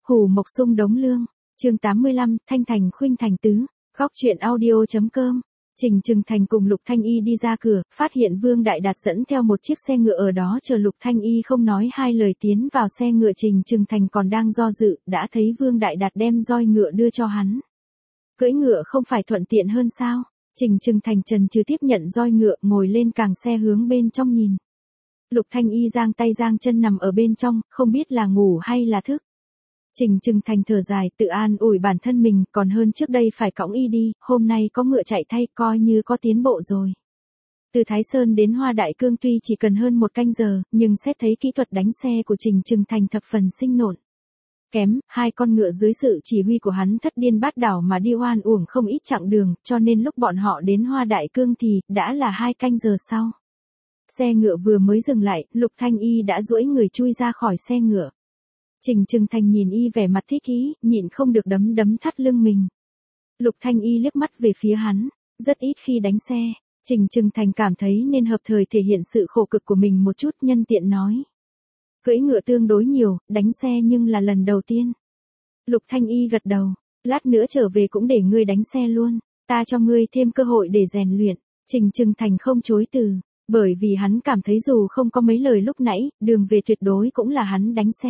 Hủ Mộc Sung Đống Lương, chương 85, Thanh Thành Khuynh Thành Tứ, Góc Chuyện Audio.com. Trình Trừng Thành cùng Lục Thanh Y đi ra cửa, phát hiện Vương Đại Đạt dẫn theo một chiếc xe ngựa ở đó chờ Lục Thanh Y không nói hai lời tiến vào xe ngựa. Trình Trừng Thành còn đang do dự, đã thấy Vương Đại Đạt đem roi ngựa đưa cho hắn. Cưỡi ngựa không phải thuận tiện hơn sao? Trình Trừng Thành chần chừ tiếp nhận roi ngựa, ngồi lên càng xe hướng bên trong nhìn. Lục Thanh Y giang tay giang chân nằm ở bên trong, không biết là ngủ hay là thức. Trình Trừng Thành thở dài, tự an ủi bản thân mình, còn hơn trước đây phải cõng y đi, hôm nay có ngựa chạy thay, coi như có tiến bộ rồi. Từ Thái Sơn đến Hoa Đại Cương tuy chỉ cần hơn 1 canh giờ, nhưng xét thấy kỹ thuật đánh xe của Trình Trừng Thành thập phần sinh nộn. Kém, 2 con ngựa dưới sự chỉ huy của hắn thất điên bát đảo mà đi oan uổng không ít chặng đường, cho nên lúc bọn họ đến Hoa Đại Cương thì, đã là 2 canh giờ sau. Xe ngựa vừa mới dừng lại, Lục Thanh Y đã duỗi người chui ra khỏi xe ngựa. Trình Trừng Thành nhìn y vẻ mặt thích ý, nhịn không được đấm đấm thắt lưng mình. Lục Thanh Y liếc mắt về phía hắn, rất ít khi đánh xe. Trình Trừng Thành cảm thấy nên hợp thời thể hiện sự khổ cực của mình một chút, nhân tiện nói. Cưỡi ngựa tương đối nhiều, đánh xe nhưng là lần đầu tiên. Lục Thanh Y gật đầu, lát nữa trở về cũng để ngươi đánh xe luôn, ta cho ngươi thêm cơ hội để rèn luyện. Trình Trừng Thành không chối từ, bởi vì hắn cảm thấy dù không có mấy lời lúc nãy, đường về tuyệt đối cũng là hắn đánh xe.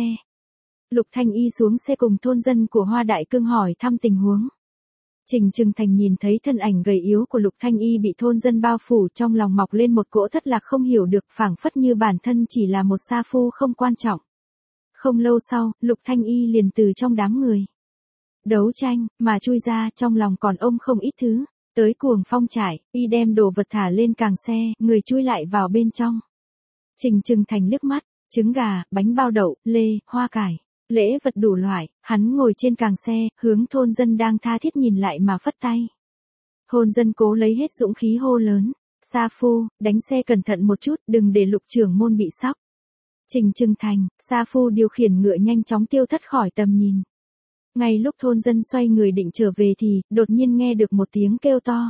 Lục Thanh Y xuống xe cùng thôn dân của Hoa Đại Cương hỏi thăm tình huống. Trình Trừng Thành nhìn thấy thân ảnh gầy yếu của Lục Thanh Y bị thôn dân bao phủ, trong lòng mọc lên một cỗ thất lạc không hiểu được, phảng phất như bản thân chỉ là một sa phu không quan trọng. Không lâu sau, Lục Thanh Y liền từ trong đám người đấu tranh mà chui ra, trong lòng còn ôm không ít thứ. Tới Cuồng Phong trại, y đem đồ vật thả lên càng xe, người chui lại vào bên trong. Trình Trừng Thành liếc mắt, trứng gà, bánh bao đậu, lê, hoa cải, lễ vật đủ loại, hắn ngồi trên càng xe, hướng thôn dân đang tha thiết nhìn lại mà phất tay. Thôn dân cố lấy hết dũng khí hô lớn, sa phu, đánh xe cẩn thận một chút, đừng để Lục trưởng môn bị sóc. Trình Trừng Thành, sa phu điều khiển ngựa nhanh chóng tiêu thất khỏi tầm nhìn. Ngay lúc thôn dân xoay người định trở về thì, đột nhiên nghe được một tiếng kêu to.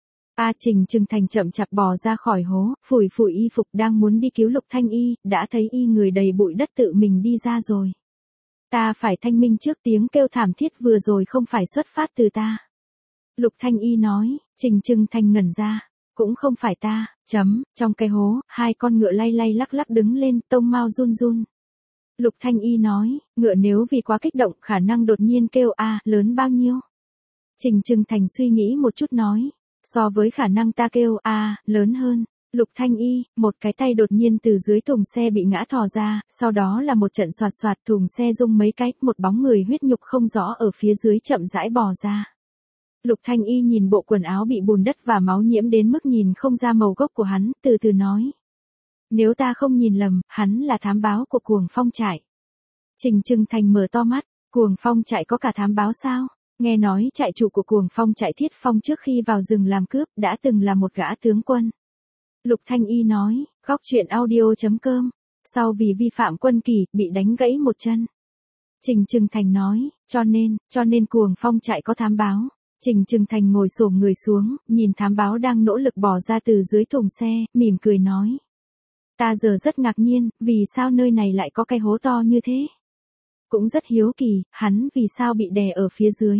Trình Trừng Thành chậm chạp bò ra khỏi hố, phủi phủi y phục đang muốn đi cứu Lục Thanh Y, đã thấy y người đầy bụi đất tự mình đi ra rồi. Ta phải thanh minh trước, tiếng kêu thảm thiết vừa rồi không phải xuất phát từ ta. Lục Thanh Y nói. Trình Trừng Thành ngẩn ra, cũng không phải ta, trong cái hố, 2 con ngựa lay lay lắc lắc đứng lên, tông mao run run. Lục Thanh Y nói, ngựa nếu vì quá kích động, khả năng đột nhiên kêu lớn bao nhiêu? Trình Trừng Thành suy nghĩ một chút nói, so với khả năng ta kêu lớn hơn. Lục Thanh Y, một cái tay đột nhiên từ dưới thùng xe bị ngã thò ra, sau đó là một trận xoạt xoạt, thùng xe rung mấy cái, một bóng người huyết nhục không rõ ở phía dưới chậm rãi bò ra. Lục Thanh Y nhìn bộ quần áo bị bùn đất và máu nhiễm đến mức nhìn không ra màu gốc của hắn, từ từ nói. Nếu ta không nhìn lầm, hắn là thám báo của Cuồng Phong trại. Trình Trừng Thành mở to mắt, Cuồng Phong trại có cả thám báo sao? Nghe nói trại chủ của Cuồng Phong trại Thiết Phong trước khi vào rừng làm cướp, đã từng là một gã tướng quân. Lục Thanh Y nói, Góc Chuyện Audio.com, sau vì vi phạm quân kỷ, bị đánh gãy một chân. Trình Trừng Thành nói, cho nên Cuồng Phong trại có thám báo. Trình Trừng Thành ngồi xổm người xuống, nhìn thám báo đang nỗ lực bò ra từ dưới thùng xe, mỉm cười nói. Ta giờ rất ngạc nhiên, vì sao nơi này lại có cái hố to như thế? Cũng rất hiếu kỳ, hắn vì sao bị đè ở phía dưới?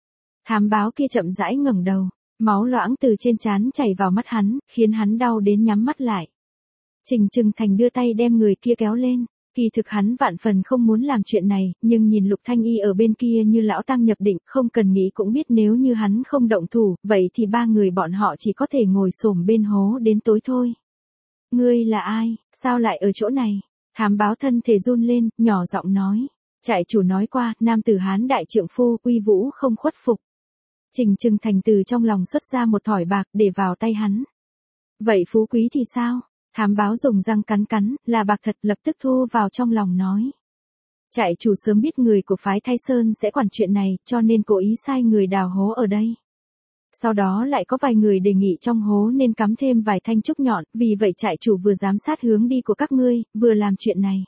Thám báo kia chậm rãi ngẩng đầu, máu loãng từ trên trán chảy vào mắt hắn, khiến hắn đau đến nhắm mắt lại. Trình Trừng Thành đưa tay đem người kia kéo lên, kỳ thực hắn vạn phần không muốn làm chuyện này, nhưng nhìn Lục Thanh Y ở bên kia như lão tăng nhập định, không cần nghĩ cũng biết nếu như hắn không động thủ, vậy thì 3 người bọn họ chỉ có thể ngồi xổm bên hố đến tối thôi. Ngươi là ai, sao lại ở chỗ này? Thám báo thân thể run lên, nhỏ giọng nói. Trại chủ nói qua, nam tử Hán đại trượng phu, uy vũ không khuất phục. Trình Trừng Thành từ trong lòng xuất ra một thỏi bạc để vào tay hắn. Vậy phú quý thì sao? Thám báo dùng răng cắn cắn, là bạc thật, lập tức thu vào trong lòng nói. Trại chủ sớm biết người của phái Thái Sơn sẽ quản chuyện này, cho nên cố ý sai người đào hố ở đây. Sau đó lại có vài người đề nghị trong hố nên cắm thêm vài thanh trúc nhọn, vì vậy trại chủ vừa giám sát hướng đi của các ngươi, vừa làm chuyện này.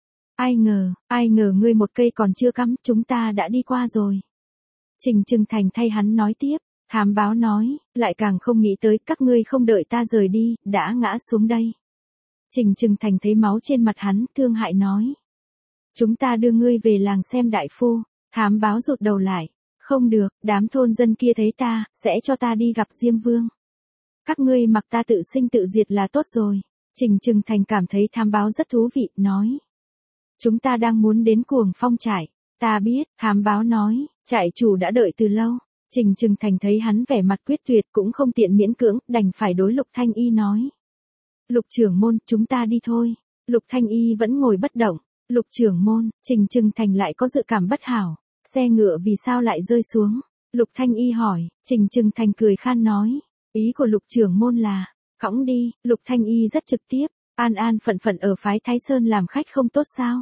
Ai ngờ ngươi một cây còn chưa cắm, chúng ta đã đi qua rồi. Trình Trừng Thành thay hắn nói tiếp, thám báo nói, lại càng không nghĩ tới các ngươi không đợi ta rời đi, đã ngã xuống đây. Trình Trừng Thành thấy máu trên mặt hắn, thương hại nói. Chúng ta đưa ngươi về làng xem đại phu. Thám báo rụt đầu lại. Không được, đám thôn dân kia thấy ta, sẽ cho ta đi gặp Diêm Vương. Các ngươi mặc ta tự sinh tự diệt là tốt rồi. Trình Trừng Thành cảm thấy thám báo rất thú vị, nói. Chúng ta đang muốn đến Cuồng Phong trại. Ta biết, thám báo nói, trại chủ đã đợi từ lâu. Trình Trừng Thành thấy hắn vẻ mặt quyết tuyệt cũng không tiện miễn cưỡng, đành phải đối Lục Thanh Y nói. Lục trưởng môn, chúng ta đi thôi. Lục Thanh Y vẫn ngồi bất động. Lục trưởng môn, Trình Trừng Thành lại có dự cảm bất hảo. Xe ngựa vì sao lại rơi xuống? Lục Thanh Y hỏi, Trình Trừng Thành cười khan nói. Ý của Lục trưởng môn là, cõng đi. Lục Thanh Y rất trực tiếp, an an phận phận ở phái Thái Sơn làm khách không tốt sao?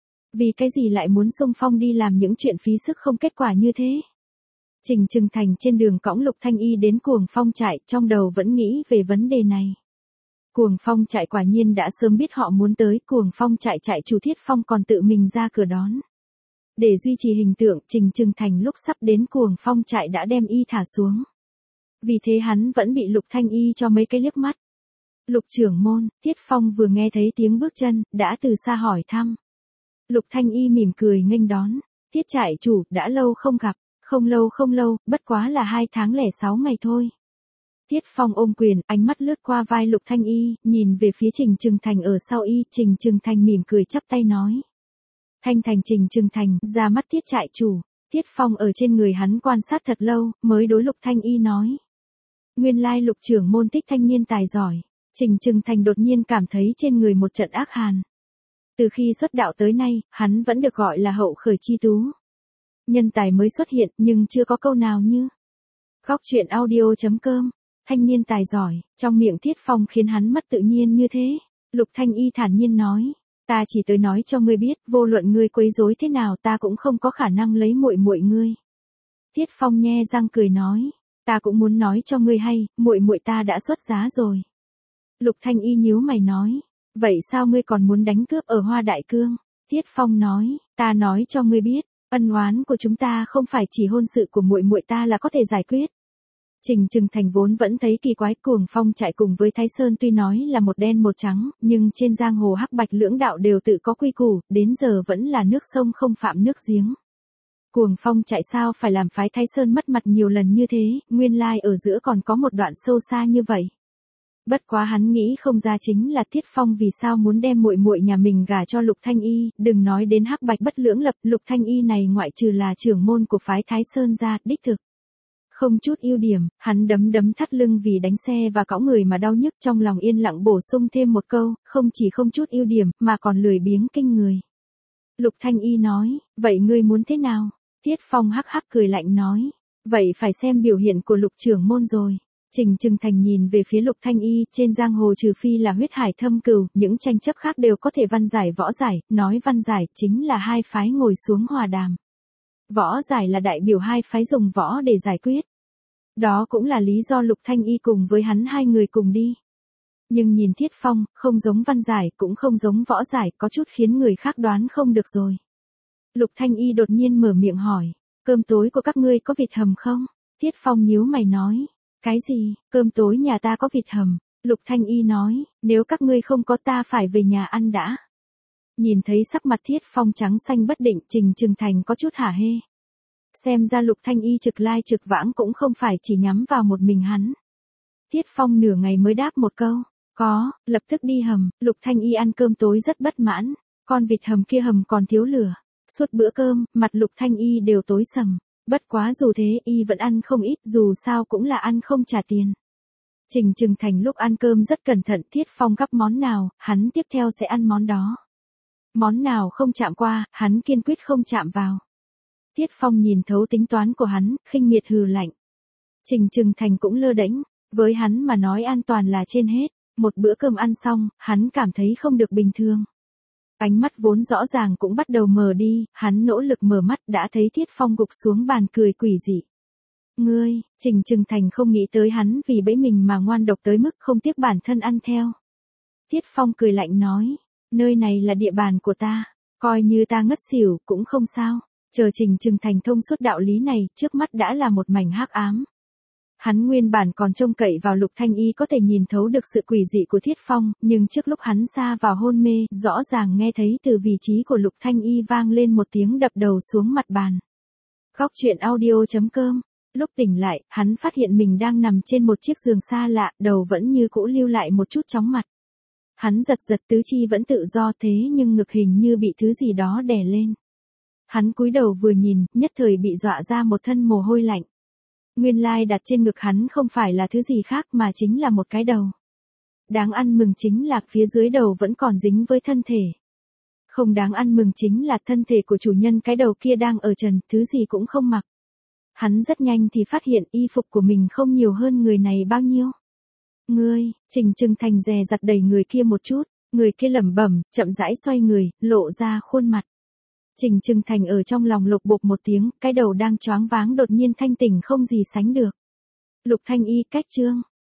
Vì cái gì lại muốn xung phong đi làm những chuyện phí sức không kết quả như thế? Trình Trừng Thành trên đường cõng Lục Thanh Y đến Cuồng Phong trại, trong đầu vẫn nghĩ về vấn đề này. Cuồng Phong trại quả nhiên đã sớm biết họ muốn tới, Cuồng Phong trại trại chủ Thiết Phong còn tự mình ra cửa đón. Để duy trì hình tượng, Trình Trừng Thành lúc sắp đến Cuồng Phong trại đã đem y thả xuống. Vì thế hắn vẫn bị Lục Thanh Y cho mấy cái liếc mắt. Lục trưởng môn, Thiết Phong vừa nghe thấy tiếng bước chân, đã từ xa hỏi thăm. Lục Thanh Y mỉm cười nghênh đón. Thiết trại chủ, đã lâu không gặp. Không lâu, bất quá là 2 tháng lẻ 6 ngày thôi. Thiết Phong ôm quyền, ánh mắt lướt qua vai Lục Thanh Y, nhìn về phía Trình Trừng Thành ở sau y, Trình Trừng Thành mỉm cười chắp tay nói. Thanh Thành Trình Trừng Thành, ra mắt Thiết trại chủ. Thiết Phong ở trên người hắn quan sát thật lâu, mới đối Lục Thanh Y nói. Nguyên lai Lục trưởng môn thích thanh niên tài giỏi. Trình Trừng Thành đột nhiên cảm thấy trên người một trận ác hàn. Từ khi xuất đạo tới nay, hắn vẫn được gọi là hậu khởi chi tú. Nhân tài mới xuất hiện nhưng chưa có câu nào như. Góc truyện audio.com, thanh niên tài giỏi, trong miệng Thiết Phong khiến hắn mất tự nhiên như thế. Lục Thanh Y thản nhiên nói, ta chỉ tới nói cho ngươi biết, vô luận ngươi quấy rối thế nào ta cũng không có khả năng lấy muội muội ngươi. Thiết Phong nhe răng cười nói, ta cũng muốn nói cho ngươi hay, muội muội ta đã xuất giá rồi. Lục Thanh Y nhíu mày nói, vậy sao ngươi còn muốn đánh cướp ở Hoa Đại Cương? Thiết Phong nói, ta nói cho ngươi biết, ân oán của chúng ta không phải chỉ hôn sự của muội muội ta là có thể giải quyết. Trình Trừng Thành vốn vẫn thấy kỳ quái, Cuồng Phong trại cùng với Thái Sơn tuy nói là một đen một trắng, nhưng trên giang hồ hắc bạch lưỡng đạo đều tự có quy củ, đến giờ vẫn là nước sông không phạm nước giếng. Cuồng Phong trại sao phải làm phái Thái Sơn mất mặt nhiều lần như thế, nguyên lai ở giữa còn có một đoạn sâu xa như vậy. Bất quá hắn nghĩ không ra chính là Thiết Phong vì sao muốn đem muội muội nhà mình gả cho Lục Thanh Y, đừng nói đến hắc bạch bất lưỡng lập, Lục Thanh Y này ngoại trừ là trưởng môn của phái Thái Sơn ra, đích thực. Không chút ưu điểm, hắn đấm thắt lưng vì đánh xe và cõng người mà đau nhức, trong lòng yên lặng bổ sung thêm một câu, không chỉ không chút ưu điểm, mà còn lười biếng kinh người. Lục Thanh Y nói, vậy ngươi muốn thế nào? Thiết Phong hắc hắc cười lạnh nói, vậy phải xem biểu hiện của Lục trưởng môn rồi. Trình Trừng Thành nhìn về phía Lục Thanh Y, trên giang hồ trừ phi là huyết hải thâm cừu, những tranh chấp khác đều có thể văn giải võ giải, nói văn giải chính là hai phái ngồi xuống hòa đàm. Võ giải là đại biểu hai phái dùng võ để giải quyết. Đó cũng là lý do Lục Thanh Y cùng với hắn hai người cùng đi. Nhưng nhìn Thiết Phong, không giống văn giải cũng không giống võ giải, có chút khiến người khác đoán không được rồi. Lục Thanh Y đột nhiên mở miệng hỏi, cơm tối của các ngươi có vịt hầm không? Thiết Phong nhíu mày nói, cái gì, cơm tối nhà ta có vịt hầm? Lục Thanh Y nói, nếu các ngươi không có ta phải về nhà ăn đã. Nhìn thấy sắc mặt Thiết Phong trắng xanh bất định, Trình Trừng Thành có chút hả hê. Xem ra Lục Thanh Y trực lai trực vãng cũng không phải chỉ nhắm vào một mình hắn. Thiết Phong nửa ngày mới đáp một câu, có, lập tức đi hầm. Lục Thanh Y ăn cơm tối rất bất mãn, con vịt hầm kia hầm còn thiếu lửa. Suốt bữa cơm, mặt Lục Thanh Y đều tối sầm. Bất quá dù thế, y vẫn ăn không ít, dù sao cũng là ăn không trả tiền. Trình Trừng Thành lúc ăn cơm rất cẩn thận, Thiết Phong gắp món nào, hắn tiếp theo sẽ ăn món đó. Món nào không chạm qua, hắn kiên quyết không chạm vào. Thiết Phong nhìn thấu tính toán của hắn, khinh miệt hừ lạnh. Trình Trừng Thành cũng lơ đễnh, với hắn mà nói an toàn là trên hết. Một bữa cơm ăn xong, hắn cảm thấy không được bình thường. Ánh mắt vốn rõ ràng cũng bắt đầu mờ đi, hắn nỗ lực mở mắt đã thấy Thiết Phong gục xuống bàn cười quỷ dị. Ngươi, Trình Trừng Thành không nghĩ tới hắn vì bẫy mình mà ngoan độc tới mức không tiếc bản thân ăn theo. Thiết Phong cười lạnh nói, nơi này là địa bàn của ta, coi như ta ngất xỉu cũng không sao. Chờ Trình Trừng Thành thông suốt đạo lý này, trước mắt đã là một mảnh hắc ám. Hắn nguyên bản còn trông cậy vào Lục Thanh Y có thể nhìn thấu được sự quỷ dị của Thiết Phong, nhưng trước lúc hắn sa vào hôn mê, rõ ràng nghe thấy từ vị trí của Lục Thanh Y vang lên một tiếng đập đầu xuống mặt bàn. Góc truyện audio.com. Lúc tỉnh lại, hắn phát hiện mình đang nằm trên một chiếc giường xa lạ, đầu vẫn như cũ lưu lại một chút chóng mặt. Hắn giật giật tứ chi vẫn tự do thế nhưng ngực hình như bị thứ gì đó đè lên. Hắn cúi đầu vừa nhìn, nhất thời bị dọa ra một thân mồ hôi lạnh. Nguyên lai đặt trên ngực hắn không phải là thứ gì khác mà chính là một cái đầu. Đáng ăn mừng chính là phía dưới đầu vẫn còn dính với thân thể. Không đáng ăn mừng chính là thân thể của chủ nhân cái đầu kia đang ở trần, thứ gì cũng không mặc. Hắn rất nhanh thì phát hiện y phục của mình không nhiều hơn người này bao nhiêu. Ngươi, Trình Trừng Thành dè dặt đẩy người kia một chút, người kia lẩm bẩm, chậm rãi xoay người, lộ ra khuôn mặt. Trình Trừng Thành ở trong lòng lục bục một tiếng, cái đầu đang choáng váng đột nhiên thanh tỉnh không gì sánh được. Lục Thanh Y cách chương.